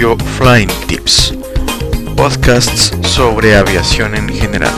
episodio Flying Tips, podcasts sobre aviación en general.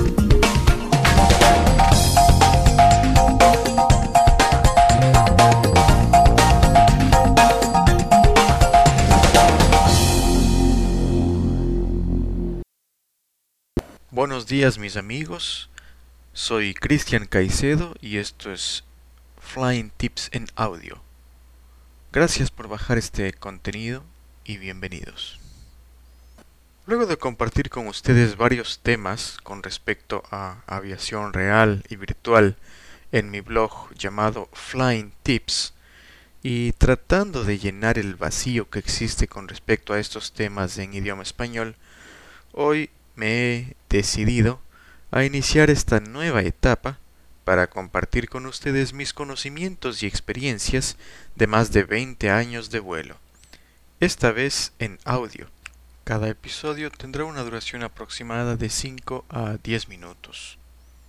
Buenos días mis amigos, soy Cristian Caicedo y esto es Flying Tips en audio. Gracias por bajar este contenido y bienvenidos. Luego de compartir con ustedes varios temas con respecto a aviación real y virtual en mi blog llamado Flying Tips y tratando de llenar el vacío que existe con respecto a estos temas en idioma español, hoy me he decidido a iniciar esta nueva etapa para compartir con ustedes mis conocimientos y experiencias de más de 20 años de vuelo, esta vez en audio. Cada episodio tendrá una duración aproximada de 5 a 10 minutos,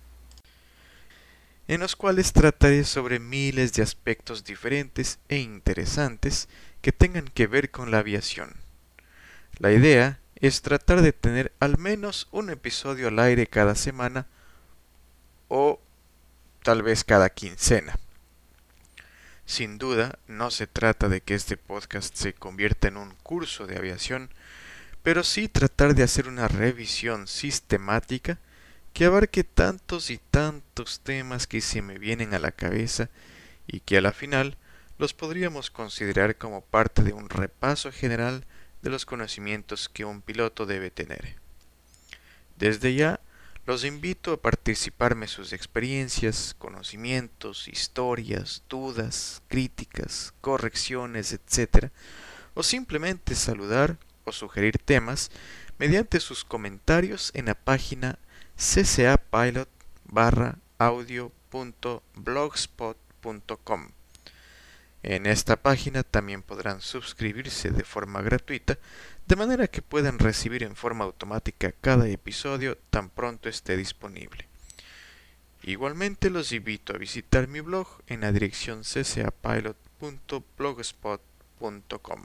en los cuales trataré sobre miles de aspectos diferentes e interesantes que tengan que ver con la aviación. La idea es tratar de tener al menos un episodio al aire cada semana o tal vez cada quincena. Sin duda, no se trata de que este podcast se convierta en un curso de aviación, pero sí tratar de hacer una revisión sistemática que abarque tantos y tantos temas que se me vienen a la cabeza y que a la final los podríamos considerar como parte de un repaso general de los conocimientos que un piloto debe tener. Desde ya, los invito a participarme sus experiencias, conocimientos, historias, dudas, críticas, correcciones, etc. O simplemente saludar o sugerir temas mediante sus comentarios en la página ccapilot.audio.blogspot.com. En esta página también podrán suscribirse de forma gratuita, de manera que puedan recibir en forma automática cada episodio tan pronto esté disponible. Igualmente los invito a visitar mi blog en la dirección ccapilot.blogspot.com.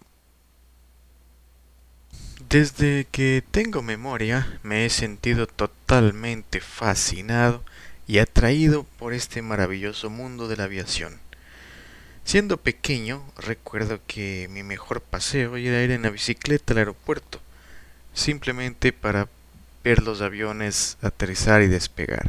Desde que tengo memoria me he sentido totalmente fascinado y atraído por este maravilloso mundo de la aviación. Siendo pequeño, recuerdo que mi mejor paseo era ir en la bicicleta al aeropuerto, simplemente para ver los aviones aterrizar y despegar.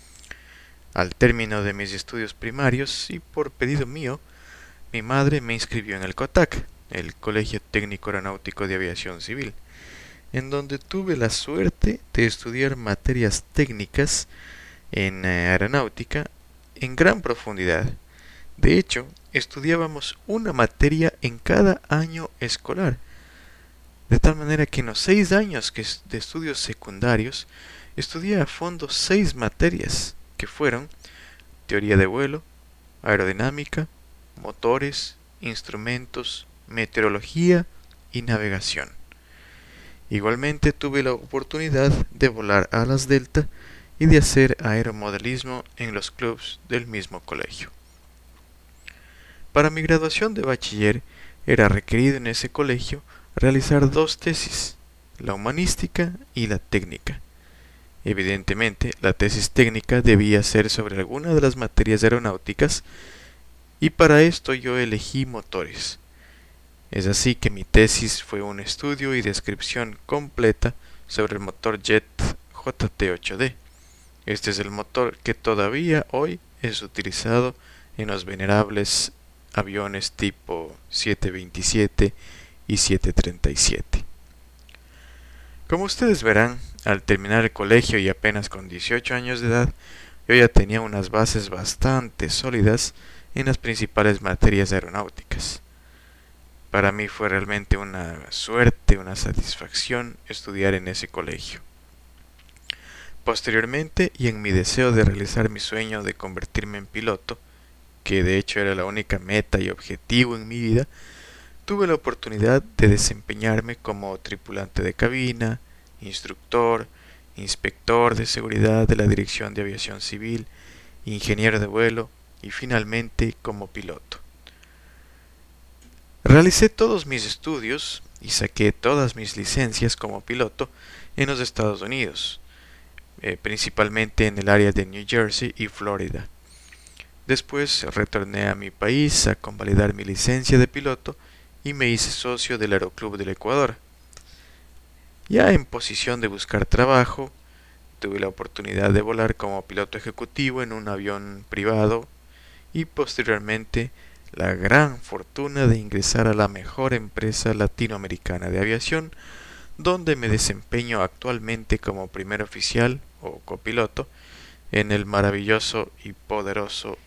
Al término de mis estudios primarios y por pedido mío, mi madre me inscribió en el COTAC, el Colegio Técnico Aeronáutico de Aviación Civil, en donde tuve la suerte de estudiar materias técnicas en aeronáutica en gran profundidad. De hecho, estudiábamos una materia en cada año escolar, de tal manera que en los 6 años de estudios secundarios estudié a fondo 6 materias, que fueron teoría de vuelo, aerodinámica, motores, instrumentos, meteorología y navegación. Igualmente tuve la oportunidad de volar alas delta y de hacer aeromodelismo en los clubs del mismo colegio. Para mi graduación de bachiller era requerido en ese colegio realizar 2 tesis, la humanística y la técnica. Evidentemente, la tesis técnica debía ser sobre alguna de las materias aeronáuticas y para esto yo elegí motores. Es así que mi tesis fue un estudio y descripción completa sobre el motor jet JT8D. Este es el motor que todavía hoy es utilizado en los venerables aviones tipo 727 y 737. Como ustedes verán, al terminar el colegio y apenas con 18 años de edad, yo ya tenía unas bases bastante sólidas en las principales materias aeronáuticas. Para mí fue realmente una suerte, una satisfacción estudiar en ese colegio. Posteriormente, y en mi deseo de realizar mi sueño de convertirme en piloto, que de hecho era la única meta y objetivo en mi vida, tuve la oportunidad de desempeñarme como tripulante de cabina, instructor, inspector de seguridad de la Dirección de Aviación Civil, ingeniero de vuelo y finalmente como piloto. Realicé todos mis estudios y saqué todas mis licencias como piloto en los Estados Unidos, principalmente en el área de New Jersey y Florida. Después retorné a mi país a convalidar mi licencia de piloto y me hice socio del Aeroclub del Ecuador. Ya en posición de buscar trabajo, tuve la oportunidad de volar como piloto ejecutivo en un avión privado y posteriormente la gran fortuna de ingresar a la mejor empresa latinoamericana de aviación, donde me desempeño actualmente como primer oficial o copiloto en el maravilloso y poderoso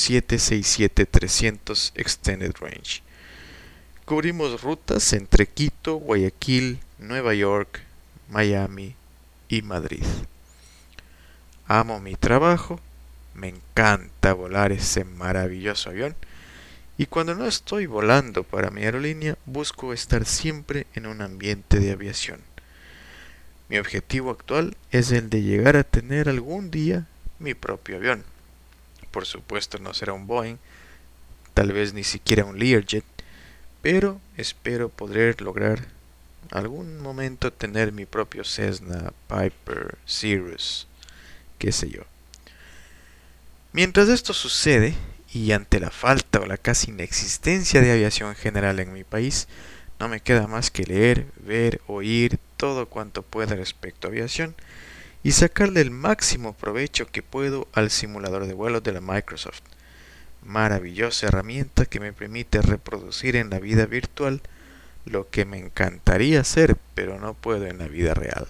767-300 Extended Range. Cubrimos rutas entre Quito, Guayaquil, Nueva York, Miami y Madrid. Amo mi trabajo, me encanta volar ese maravilloso avión y cuando no estoy volando para mi aerolínea busco estar siempre en un ambiente de aviación. Mi objetivo actual es el de llegar a tener algún día mi propio avión. Por supuesto no será un Boeing, tal vez ni siquiera un Learjet, pero espero poder lograr algún momento tener mi propio Cessna, Piper, Cirrus, qué sé yo. Mientras esto sucede, y ante la falta o la casi inexistencia de aviación general en mi país, no me queda más que leer, ver, oír todo cuanto pueda respecto a aviación y sacarle el máximo provecho que puedo al simulador de vuelo de la Microsoft. Maravillosa herramienta que me permite reproducir en la vida virtual lo que me encantaría hacer, pero no puedo en la vida real.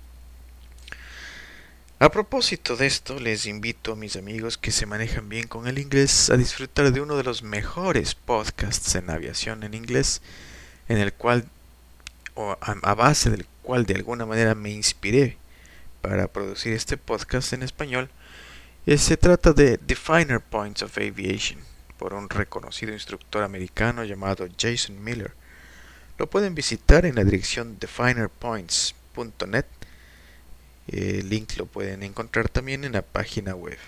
A propósito de esto, les invito a mis amigos que se manejan bien con el inglés a disfrutar de uno de los mejores podcasts en aviación en inglés, en el cual, o a base del cual de alguna manera me inspiré para producir este podcast en español. Se trata de Definer Points of Aviation, por un reconocido instructor americano llamado Jason Miller. Lo pueden visitar en la dirección definerpoints.net. El link lo pueden encontrar también en la página web.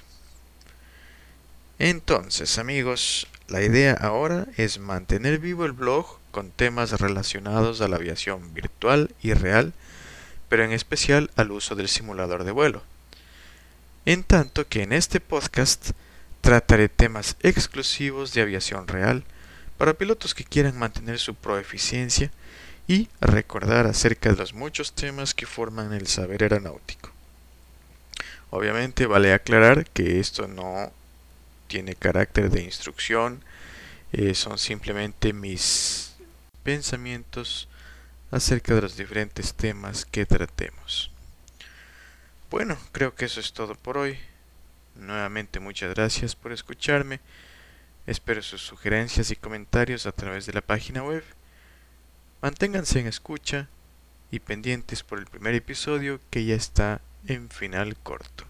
Entonces, amigos, la idea ahora es mantener vivo el blog con temas relacionados a la aviación virtual y real, pero en especial al uso del simulador de vuelo. En tanto que en este podcast trataré temas exclusivos de aviación real para pilotos que quieran mantener su proeficiencia y recordar acerca de los muchos temas que forman el saber aeronáutico. Obviamente vale aclarar que esto no tiene carácter de instrucción, son simplemente mis pensamientos acerca de los diferentes temas que tratemos. Bueno, creo que eso es todo por hoy. Nuevamente muchas gracias por escucharme. Espero sus sugerencias y comentarios a través de la página web. Manténganse en escucha y pendientes por el primer episodio que ya está en final corto.